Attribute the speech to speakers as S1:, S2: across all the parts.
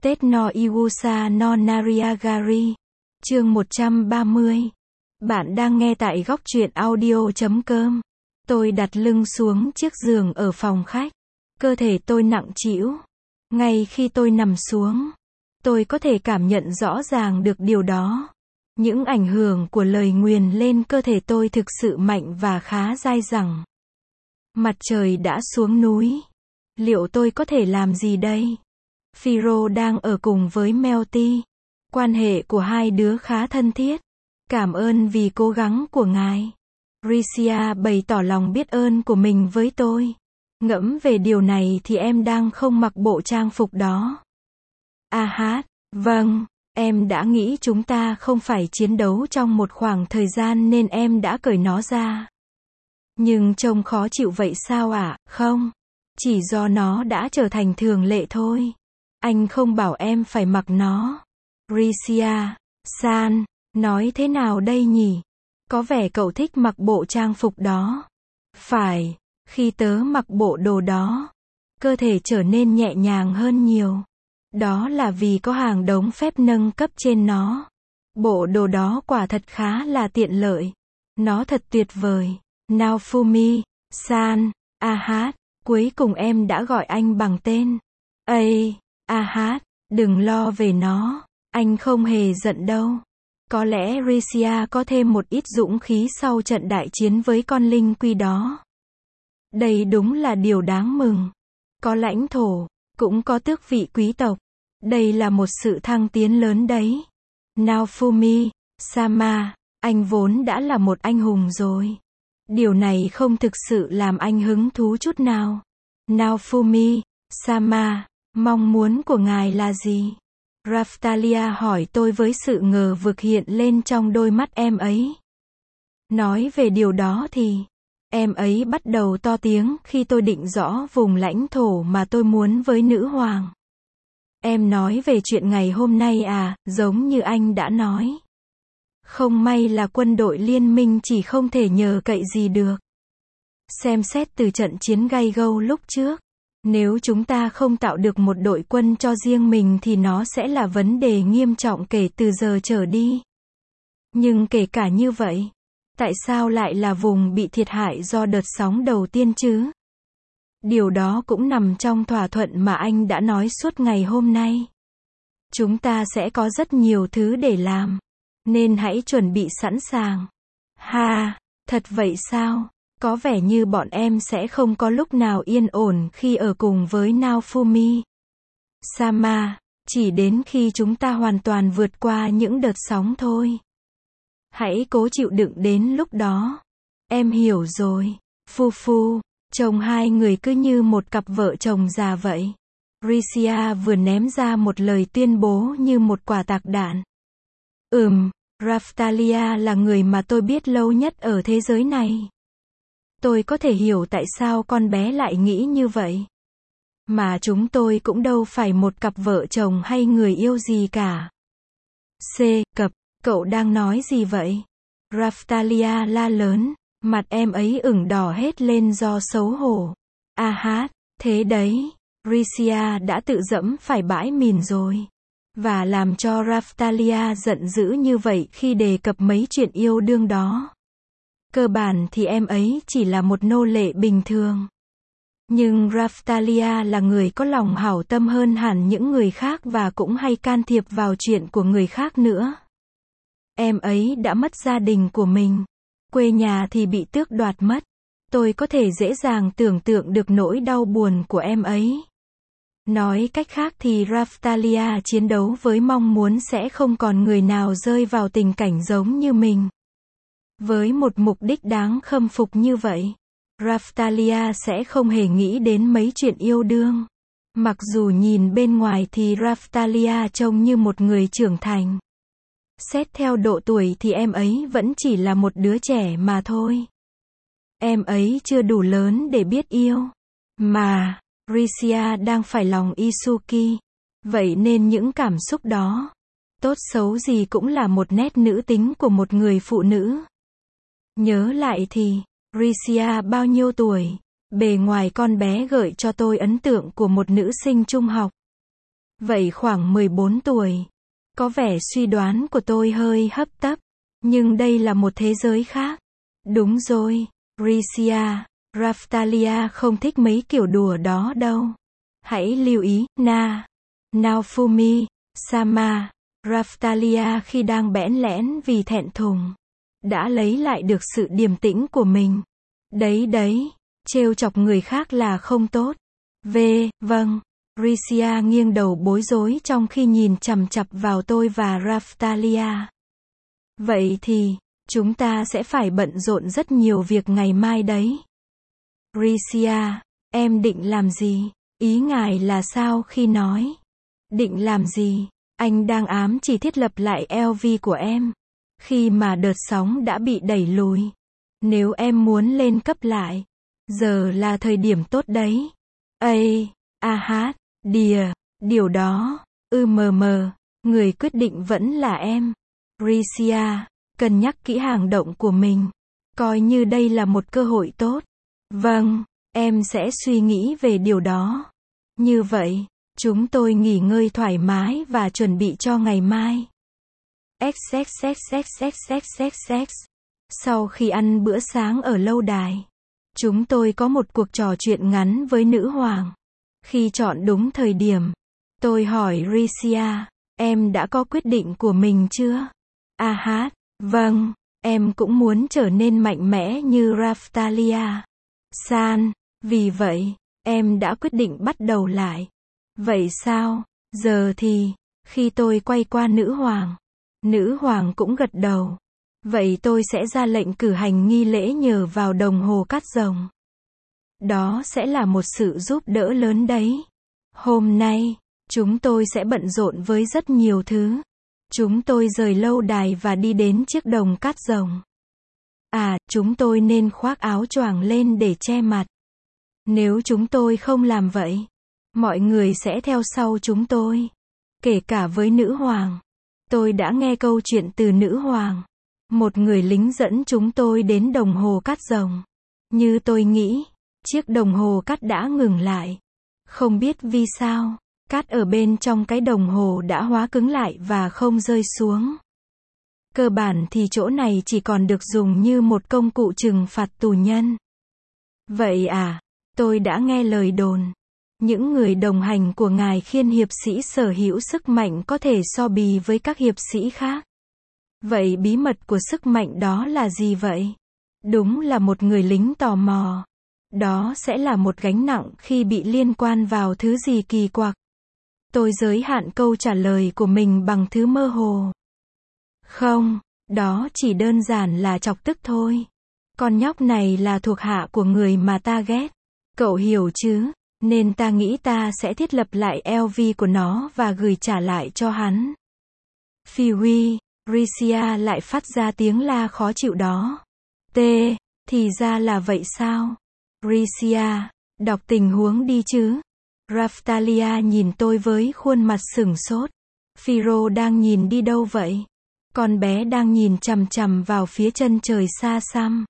S1: Tết no Iwusa no Nariagari. Chương 130. Bạn đang nghe tại góc truyện audio.com. Tôi đặt lưng xuống chiếc giường ở phòng khách. Cơ thể tôi nặng trĩu. Ngay khi tôi nằm xuống, tôi có thể cảm nhận rõ ràng được điều đó. Những ảnh hưởng của lời nguyền lên cơ thể tôi thực sự mạnh và khá dai dẳng. Mặt trời đã xuống núi. Liệu tôi có thể làm gì đây? Phiro đang ở cùng với Melty. Quan hệ của hai đứa khá thân thiết. Cảm ơn vì cố gắng của ngài. Ricia bày tỏ lòng biết ơn của mình với tôi. Ngẫm về điều này thì em đang không mặc bộ trang phục đó. Vâng, em đã nghĩ chúng ta không phải chiến đấu trong một khoảng thời gian nên em đã cởi nó ra. Nhưng trông khó chịu vậy sao ạ? Không, chỉ do nó đã trở thành thường lệ thôi. Anh không bảo em phải mặc nó. Ricia-san, nói thế nào đây nhỉ? Có vẻ cậu thích mặc bộ trang phục đó. Phải, khi tớ mặc bộ đồ đó, cơ thể trở nên nhẹ nhàng hơn nhiều. Đó là vì có hàng đống phép nâng cấp trên nó. Bộ đồ đó quả thật khá là tiện lợi. Nó thật tuyệt vời. Naofumi-san, cuối cùng em đã gọi anh bằng tên. Đừng lo về nó. Anh không hề giận đâu. Có lẽ Ricia có thêm một ít dũng khí sau trận đại chiến với con linh quy đó. Đây đúng là điều đáng mừng. Có lãnh thổ, cũng có tước vị quý tộc. Đây là một sự thăng tiến lớn đấy. Naofumi-sama, anh vốn đã là một anh hùng rồi. Điều này không thực sự làm anh hứng thú chút nào. Naofumi-sama, mong muốn của ngài là gì? Raphtalia hỏi tôi với sự ngờ vực hiện lên trong đôi mắt em ấy. Nói về điều đó thì, em ấy bắt đầu to tiếng khi tôi định rõ vùng lãnh thổ mà tôi muốn với nữ hoàng. Em nói về chuyện ngày hôm nay à, giống như anh đã nói. Không may là quân đội liên minh chỉ không thể nhờ cậy gì được. Xem xét từ trận chiến gay gâu lúc trước. Nếu chúng ta không tạo được một đội quân cho riêng mình thì nó sẽ là vấn đề nghiêm trọng kể từ giờ trở đi. Nhưng kể cả như vậy, tại sao lại là vùng bị thiệt hại do đợt sóng đầu tiên chứ? Điều đó cũng nằm trong thỏa thuận mà anh đã nói suốt ngày hôm nay. Chúng ta sẽ có rất nhiều thứ để làm, nên hãy chuẩn bị sẵn sàng. Thật vậy sao? Có vẻ như bọn em sẽ không có lúc nào yên ổn khi ở cùng với Naofumi Sama, chỉ đến khi chúng ta hoàn toàn vượt qua những đợt sóng thôi. Hãy cố chịu đựng đến lúc đó. Em hiểu rồi. Phu, trông hai người cứ như một cặp vợ chồng già vậy. Ricia vừa ném ra một lời tuyên bố như một quả tạc đạn. Raphtalia là người mà tôi biết lâu nhất ở thế giới này. Tôi có thể hiểu tại sao con bé lại nghĩ như vậy. Mà chúng tôi cũng đâu phải một cặp vợ chồng hay người yêu gì cả. Cậu đang nói gì vậy? Raphtalia la lớn, mặt em ấy ửng đỏ hết lên do xấu hổ. Thế đấy, Ricia đã tự dẫm phải bãi mìn rồi. Và làm cho Raphtalia giận dữ như vậy khi đề cập mấy chuyện yêu đương đó. Cơ bản thì em ấy chỉ là một nô lệ bình thường. Nhưng Raphtalia là người có lòng hảo tâm hơn hẳn những người khác và cũng hay can thiệp vào chuyện của người khác nữa. Em ấy đã mất gia đình của mình. Quê nhà thì bị tước đoạt mất. Tôi có thể dễ dàng tưởng tượng được nỗi đau buồn của em ấy. Nói cách khác thì Raphtalia chiến đấu với mong muốn sẽ không còn người nào rơi vào tình cảnh giống như mình. Với một mục đích đáng khâm phục như vậy, Raphtalia sẽ không hề nghĩ đến mấy chuyện yêu đương. Mặc dù nhìn bên ngoài thì Raphtalia trông như một người trưởng thành. Xét theo độ tuổi thì em ấy vẫn chỉ là một đứa trẻ mà thôi. Em ấy chưa đủ lớn để biết yêu. Mà, Ricia đang phải lòng Isuki. Vậy nên những cảm xúc đó, tốt xấu gì cũng là một nét nữ tính của một người phụ nữ. Nhớ lại thì, Ricia bao nhiêu tuổi? Bề ngoài con bé gợi cho tôi ấn tượng của một nữ sinh trung học. Vậy khoảng 14 tuổi. Có vẻ suy đoán của tôi hơi hấp tấp. Nhưng đây là một thế giới khác. Đúng rồi, Ricia, Raftalia không thích mấy kiểu đùa đó đâu. Hãy lưu ý, Naofumi, Sama, Raftalia khi đang bẽn lẽn vì thẹn thùng, đã lấy lại được sự điềm tĩnh của mình. Đấy, trêu chọc người khác là không tốt. Vâng. Ricia nghiêng đầu bối rối trong khi nhìn chằm chằm vào tôi và Raftalia. Vậy thì, chúng ta sẽ phải bận rộn rất nhiều việc ngày mai đấy. Ricia, em định làm gì? Ý ngài là sao khi nói? Định làm gì? Anh đang ám chỉ thiết lập lại LV của em. Khi mà đợt sóng đã bị đẩy lùi. Nếu em muốn lên cấp lại, giờ là thời điểm tốt đấy. Điều đó, người quyết định vẫn là em. Ricia, cân nhắc kỹ hành động của mình. Coi như đây là một cơ hội tốt. Vâng, em sẽ suy nghĩ về điều đó. Như vậy, chúng tôi nghỉ ngơi thoải mái và chuẩn bị cho ngày mai. Sau khi ăn bữa sáng ở lâu đài, chúng tôi có một cuộc trò chuyện ngắn với nữ hoàng. Khi chọn đúng thời điểm, tôi hỏi Ricia, em đã có quyết định của mình chưa? Vâng, em cũng muốn trở nên mạnh mẽ như Raftalia. San, vì vậy, em đã quyết định bắt đầu lại. Vậy sao? Giờ thì, khi tôi quay qua nữ hoàng cũng gật đầu. Vậy tôi sẽ ra lệnh cử hành nghi lễ nhờ vào đồng hồ cát rồng. Đó sẽ là một sự giúp đỡ lớn đấy. Hôm nay, chúng tôi sẽ bận rộn với rất nhiều thứ. Chúng tôi rời lâu đài và đi đến chiếc đồng cát rồng. Chúng tôi nên khoác áo choàng lên để che mặt. Nếu chúng tôi không làm vậy, mọi người sẽ theo sau chúng tôi. Kể cả với nữ hoàng. Tôi đã nghe câu chuyện từ nữ hoàng. Một người lính dẫn chúng tôi đến đồng hồ cát rồng. Như tôi nghĩ, chiếc đồng hồ cát đã ngừng lại. Không biết vì sao, cát ở bên trong cái đồng hồ đã hóa cứng lại và không rơi xuống. Cơ bản thì chỗ này chỉ còn được dùng như một công cụ trừng phạt tù nhân. Vậy tôi đã nghe lời đồn. Những người đồng hành của ngài khiên hiệp sĩ sở hữu sức mạnh có thể so bì với các hiệp sĩ khác. Vậy bí mật của sức mạnh đó là gì vậy? Đúng là một người lính tò mò. Đó sẽ là một gánh nặng khi bị liên quan vào thứ gì kỳ quặc. Tôi giới hạn câu trả lời của mình bằng thứ mơ hồ. Không, đó chỉ đơn giản là chọc tức thôi. Con nhóc này là thuộc hạ của người mà ta ghét. Cậu hiểu chứ? Nên ta nghĩ ta sẽ thiết lập lại LV của nó và gửi trả lại cho hắn. Phi, Ricia lại phát ra tiếng la khó chịu đó. Thì ra là vậy sao? Ricia, đọc tình huống đi chứ. Raftalia nhìn tôi với khuôn mặt sửng sốt. Phiro đang nhìn đi đâu vậy? Con bé đang nhìn chằm chằm vào phía chân trời xa xăm.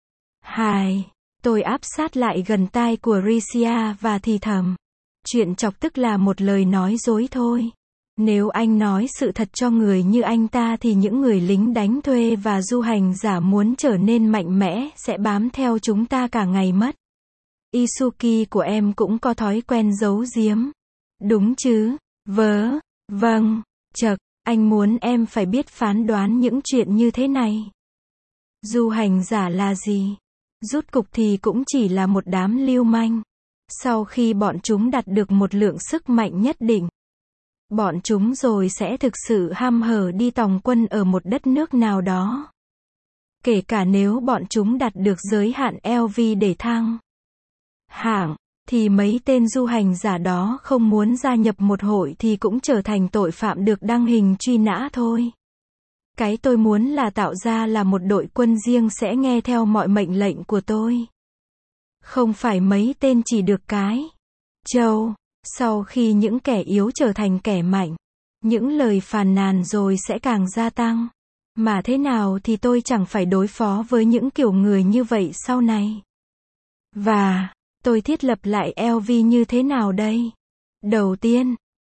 S1: Tôi áp sát lại gần tai của Ricia và thì thầm. Chuyện chọc tức là một lời nói dối thôi. Nếu anh nói sự thật cho người như anh ta thì những người lính đánh thuê và du hành giả muốn trở nên mạnh mẽ sẽ bám theo chúng ta cả ngày mất. Isuki của em cũng có thói quen giấu giếm. Đúng chứ? Vâng. Anh muốn em phải biết phán đoán những chuyện như thế này. Du hành giả là gì? Rút cục thì cũng chỉ là một đám lưu manh. Sau khi bọn chúng đạt được một lượng sức mạnh nhất định, bọn chúng rồi sẽ thực sự hăm hở đi tòng quân ở một đất nước nào đó. Kể cả nếu bọn chúng đạt được giới hạn LV để thăng hạng, thì mấy tên du hành giả đó không muốn gia nhập một hội thì cũng trở thành tội phạm được đăng hình truy nã thôi. Cái tôi muốn là tạo ra là một đội quân riêng sẽ nghe theo mọi mệnh lệnh của tôi. Không phải mấy tên chỉ được cái trâu. Sau khi những kẻ yếu trở thành kẻ mạnh, những lời phàn nàn rồi sẽ càng gia tăng. Mà thế nào thì tôi chẳng phải đối phó với những kiểu người như vậy sau này. Và tôi thiết lập lại LV như thế nào đây? Đầu tiên,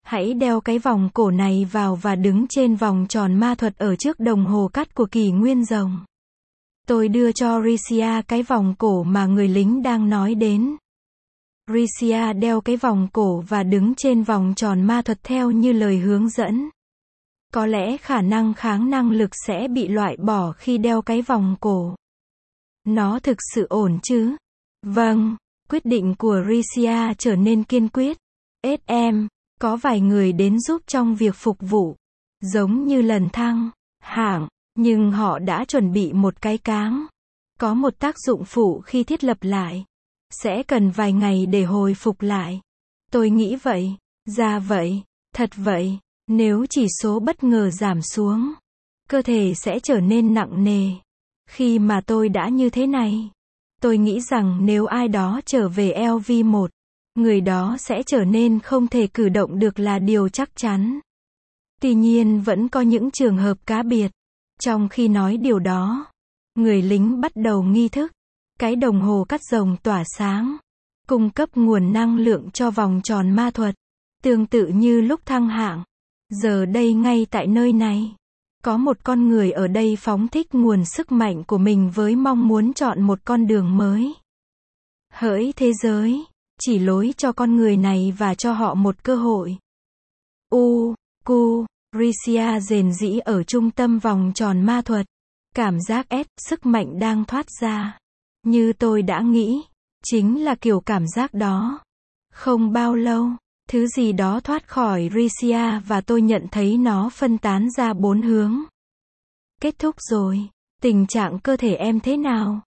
S1: Hãy đeo cái vòng cổ này vào và đứng trên vòng tròn ma thuật ở trước đồng hồ cắt của kỷ nguyên rồng. Tôi đưa cho Ricia cái vòng cổ mà người lính đang nói đến. Ricia đeo cái vòng cổ và đứng trên vòng tròn ma thuật theo như lời hướng dẫn. Có lẽ khả năng kháng năng lực sẽ bị loại bỏ khi đeo cái vòng cổ. Nó thực sự ổn chứ? Vâng, quyết định của Ricia trở nên kiên quyết. SM, có vài người đến giúp trong việc phục vụ. Giống như lần thăng hạng, nhưng họ đã chuẩn bị một cái cáng. Có một tác dụng phụ khi thiết lập lại. Sẽ cần vài ngày để hồi phục lại. Tôi nghĩ vậy. Ra vậy. Thật vậy. Nếu chỉ số bất ngờ giảm xuống, cơ thể sẽ trở nên nặng nề. Khi mà tôi đã như thế này, tôi nghĩ rằng nếu ai đó trở về LV1, người đó sẽ trở nên không thể cử động được là điều chắc chắn. Tuy nhiên vẫn có những trường hợp cá biệt. Trong khi nói điều đó, người lính bắt đầu nghi thức. Cái đồng hồ cắt rồng tỏa sáng, cung cấp nguồn năng lượng cho vòng tròn ma thuật. Tương tự như lúc thăng hạng. Giờ đây ngay tại nơi này, có một con người ở đây phóng thích nguồn sức mạnh của mình với mong muốn chọn một con đường mới. Hỡi thế giới, chỉ lối cho con người này và cho họ một cơ hội. Ricia rền rĩ ở trung tâm vòng tròn ma thuật. Cảm giác sức mạnh đang thoát ra. Như tôi đã nghĩ, chính là kiểu cảm giác đó. Không bao lâu, thứ gì đó thoát khỏi Ricia và tôi nhận thấy nó phân tán ra 4 hướng. Kết thúc rồi. Tình trạng cơ thể em thế nào?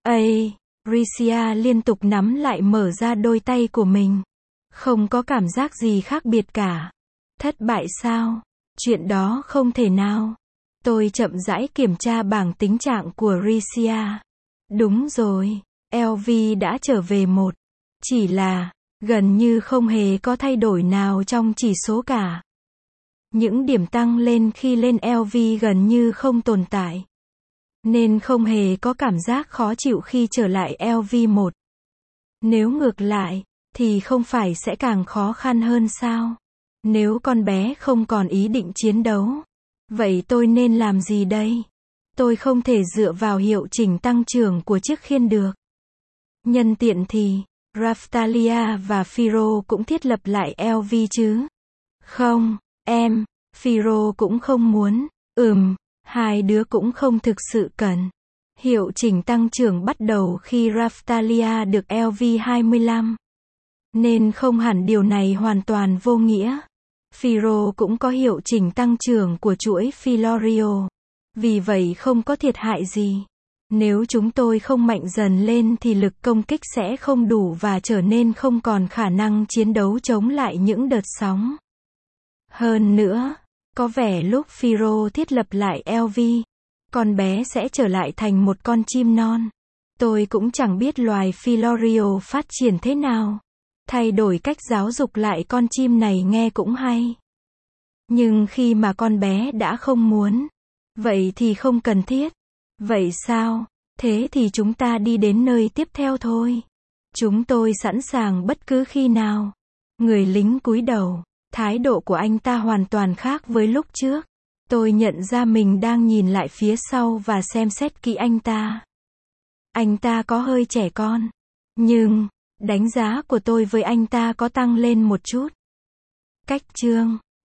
S1: Ricia liên tục nắm lại mở ra đôi tay của mình. Không có cảm giác gì khác biệt cả. Thất bại sao? Chuyện đó không thể nào. Tôi chậm rãi kiểm tra bảng tính trạng của Ricia. Đúng rồi, LV đã trở về 1. Chỉ là, gần như không hề có thay đổi nào trong chỉ số cả. Những điểm tăng lên khi lên LV gần như không tồn tại. Nên không hề có cảm giác khó chịu khi trở lại LV1. Nếu ngược lại, thì không phải sẽ càng khó khăn hơn sao? Nếu con bé không còn ý định chiến đấu, vậy tôi nên làm gì đây? Tôi không thể dựa vào hiệu chỉnh tăng trưởng của chiếc khiên được. Nhân tiện thì, Raftalia và Firo cũng thiết lập lại LV chứ? Không, em, Firo cũng không muốn. Hai đứa cũng không thực sự cần. Hiệu chỉnh tăng trưởng bắt đầu khi Raftalia được LV25. Nên không hẳn điều này hoàn toàn vô nghĩa. Firo cũng có hiệu chỉnh tăng trưởng của chuỗi Filorio. Vì vậy không có thiệt hại gì. Nếu chúng tôi không mạnh dần lên thì lực công kích sẽ không đủ và trở nên không còn khả năng chiến đấu chống lại những đợt sóng. Hơn nữa, có vẻ lúc Firo thiết lập lại LV, con bé sẽ trở lại thành một con chim non. Tôi cũng chẳng biết loài Filorio phát triển thế nào. Thay đổi cách giáo dục lại con chim này nghe cũng hay. Nhưng khi mà con bé đã không muốn, vậy thì không cần thiết. Vậy sao? Thế thì chúng ta đi đến nơi tiếp theo thôi. Chúng tôi sẵn sàng bất cứ khi nào. Người lính cúi đầu. Thái độ của anh ta hoàn toàn khác với lúc trước. Tôi nhận ra mình đang nhìn lại phía sau và xem xét kỹ anh ta. Anh ta có hơi trẻ con. Nhưng, đánh giá của tôi với anh ta có tăng lên một chút. Cách chương